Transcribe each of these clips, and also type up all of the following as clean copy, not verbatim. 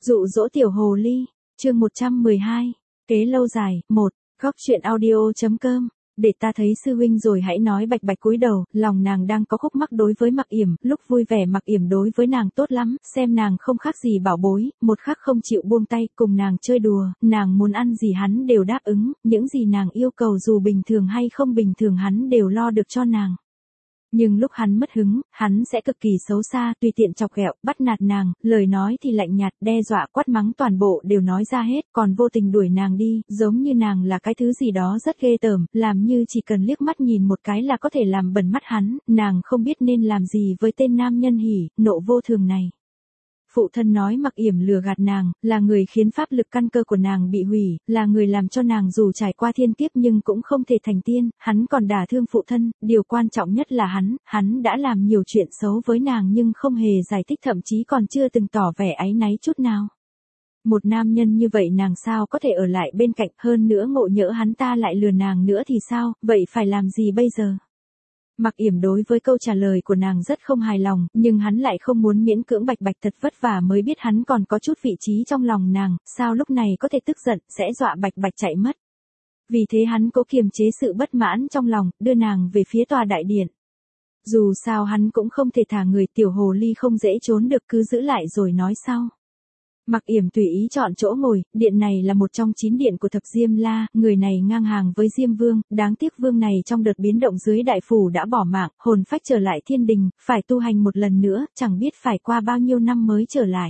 Dụ dỗ tiểu hồ ly, chương 112, kế lâu dài, 1, góc truyện audio.com. Để ta thấy sư huynh rồi hãy nói. Bạch Bạch cúi đầu, lòng nàng đang có khúc mắc đối với Mặc Yểm, lúc vui vẻ Mặc Yểm đối với nàng tốt lắm, xem nàng không khác gì bảo bối, một khắc không chịu buông tay, cùng nàng chơi đùa, nàng muốn ăn gì hắn đều đáp ứng, những gì nàng yêu cầu dù bình thường hay không bình thường hắn đều lo được cho nàng. Nhưng lúc hắn mất hứng, hắn sẽ cực kỳ xấu xa, tùy tiện chọc ghẹo, bắt nạt nàng, lời nói thì lạnh nhạt, đe dọa, quát mắng toàn bộ đều nói ra hết, còn vô tình đuổi nàng đi, giống như nàng là cái thứ gì đó rất ghê tởm, làm như chỉ cần liếc mắt nhìn một cái là có thể làm bẩn mắt hắn, nàng không biết nên làm gì với tên nam nhân hỉ, nộ vô thường này. Phụ thân nói Mặc Yểm lừa gạt nàng, là người khiến pháp lực căn cơ của nàng bị hủy, là người làm cho nàng dù trải qua thiên kiếp nhưng cũng không thể thành tiên, hắn còn đả thương phụ thân, điều quan trọng nhất là hắn đã làm nhiều chuyện xấu với nàng nhưng không hề giải thích, thậm chí còn chưa từng tỏ vẻ áy náy chút nào. Một nam nhân như vậy nàng sao có thể ở lại bên cạnh, hơn nữa ngộ nhỡ hắn ta lại lừa nàng nữa thì sao, vậy phải làm gì bây giờ? Mặc Yểm đối với câu trả lời của nàng rất không hài lòng, nhưng hắn lại không muốn miễn cưỡng. Bạch Bạch thật vất vả mới biết hắn còn có chút vị trí trong lòng nàng, sao lúc này có thể tức giận, sẽ dọa Bạch Bạch chạy mất. Vì thế hắn cố kiềm chế sự bất mãn trong lòng, đưa nàng về phía tòa đại điện. Dù sao hắn cũng không thể thả người, tiểu hồ ly không dễ trốn được, cứ giữ lại rồi nói sau. Mặc Yểm tùy ý chọn chỗ ngồi, điện này là một trong 9 điện của Thập Diêm La, người này ngang hàng với Diêm Vương, đáng tiếc vương này trong đợt biến động dưới đại phủ đã bỏ mạng, hồn phách trở lại thiên đình, phải tu hành một lần nữa, chẳng biết phải qua bao nhiêu năm mới trở lại.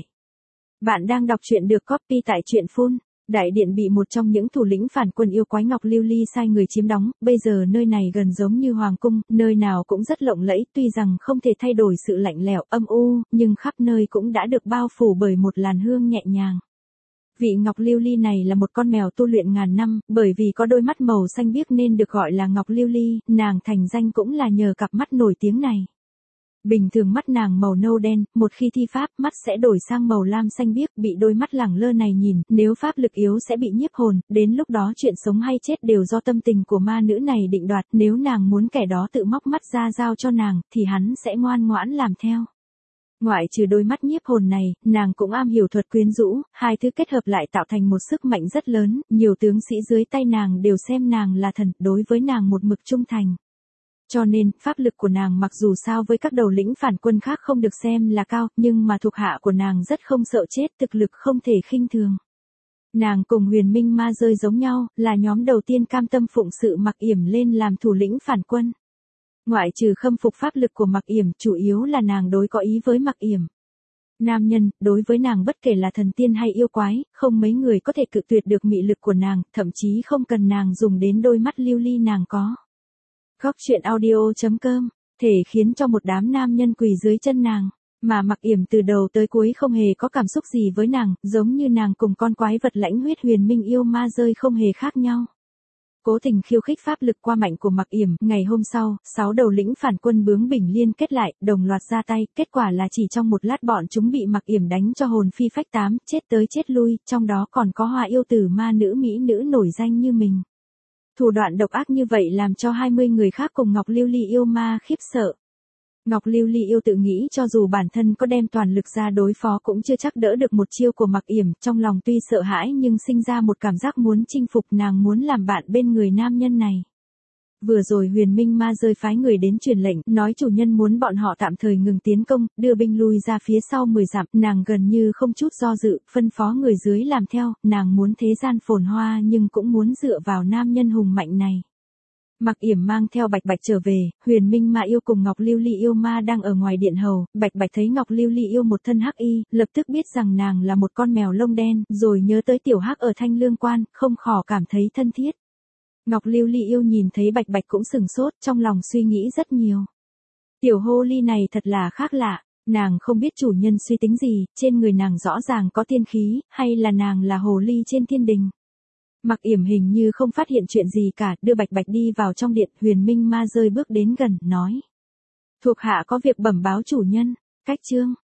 Bạn đang đọc truyện được copy tại truyện phun. Đại điện bị một trong những thủ lĩnh phản quân yêu quái Ngọc Lưu Ly sai người chiếm đóng, bây giờ nơi này gần giống như hoàng cung, nơi nào cũng rất lộng lẫy, tuy rằng không thể thay đổi sự lạnh lẽo âm u, nhưng khắp nơi cũng đã được bao phủ bởi một làn hương nhẹ nhàng. Vị Ngọc Lưu Ly này là một con mèo tu luyện ngàn năm, bởi vì có đôi mắt màu xanh biếc nên được gọi là Ngọc Lưu Ly, nàng thành danh cũng là nhờ cặp mắt nổi tiếng này. Bình thường mắt nàng màu nâu đen, một khi thi pháp, mắt sẽ đổi sang màu lam xanh biếc, bị đôi mắt lẳng lơ này nhìn, nếu pháp lực yếu sẽ bị nhiếp hồn, đến lúc đó chuyện sống hay chết đều do tâm tình của ma nữ này định đoạt, nếu nàng muốn kẻ đó tự móc mắt ra giao cho nàng, thì hắn sẽ ngoan ngoãn làm theo. Ngoại trừ đôi mắt nhiếp hồn này, nàng cũng am hiểu thuật quyến rũ, hai thứ kết hợp lại tạo thành một sức mạnh rất lớn, nhiều tướng sĩ dưới tay nàng đều xem nàng là thần, đối với nàng một mực trung thành. Cho nên, pháp lực của nàng mặc dù sao với các đầu lĩnh phản quân khác không được xem là cao, nhưng mà thuộc hạ của nàng rất không sợ chết, thực lực không thể khinh thường. Nàng cùng Huyền Minh Ma Dơi giống nhau, là nhóm đầu tiên cam tâm phụng sự Mặc Yểm lên làm thủ lĩnh phản quân. Ngoại trừ khâm phục pháp lực của Mặc Yểm, chủ yếu là nàng đối có ý với Mặc Yểm. Nam nhân, đối với nàng bất kể là thần tiên hay yêu quái, không mấy người có thể cự tuyệt được mị lực của nàng, thậm chí không cần nàng dùng đến đôi mắt lưu ly nàng có. Góc truyện audio.com, thể khiến cho một đám nam nhân quỳ dưới chân nàng, mà Mặc Yểm từ đầu tới cuối không hề có cảm xúc gì với nàng, giống như nàng cùng con quái vật lãnh huyết Huyền Minh yêu ma rơi không hề khác nhau. Cố tình khiêu khích pháp lực qua mạnh của Mặc Yểm, ngày hôm sau, 6 đầu lĩnh phản quân bướng bỉnh liên kết lại, đồng loạt ra tay, kết quả là chỉ trong một lát bọn chúng bị Mặc Yểm đánh cho hồn phi phách tán, chết tới chết lui, trong đó còn có Hoa yêu tử ma nữ mỹ nữ nổi danh như mình. Thủ đoạn độc ác như vậy làm cho 20 người khác cùng Ngọc Lưu Ly yêu ma khiếp sợ. Ngọc Lưu Ly yêu tự nghĩ cho dù bản thân có đem toàn lực ra đối phó cũng chưa chắc đỡ được một chiêu của Mặc Yểm, trong lòng tuy sợ hãi nhưng sinh ra một cảm giác muốn chinh phục, nàng muốn làm bạn bên người nam nhân này. Vừa rồi Huyền Minh Ma Dơi phái người đến truyền lệnh, nói chủ nhân muốn bọn họ tạm thời ngừng tiến công, đưa binh lui ra phía sau 10 dặm, nàng gần như không chút do dự, phân phó người dưới làm theo, nàng muốn thế gian phồn hoa nhưng cũng muốn dựa vào nam nhân hùng mạnh này. Mặc Yểm mang theo Bạch Bạch trở về, Huyền Minh Ma yêu cùng Ngọc Lưu Ly yêu ma đang ở ngoài điện hầu, Bạch Bạch thấy Ngọc Lưu Ly yêu một thân hắc y, lập tức biết rằng nàng là một con mèo lông đen, rồi nhớ tới tiểu hắc ở Thanh Lương Quan, không khỏi cảm thấy thân thiết. Ngọc Lưu Ly yêu nhìn thấy Bạch Bạch cũng sừng sốt, trong lòng suy nghĩ rất nhiều. Tiểu hồ ly này thật là khác lạ, nàng không biết chủ nhân suy tính gì, trên người nàng rõ ràng có tiên khí, hay là nàng là hồ ly trên thiên đình. Mặc Yểm hình như không phát hiện chuyện gì cả, đưa Bạch Bạch đi vào trong điện, Huyền Minh Ma Dơi bước đến gần, nói. Thuộc hạ có việc bẩm báo chủ nhân, cách chương.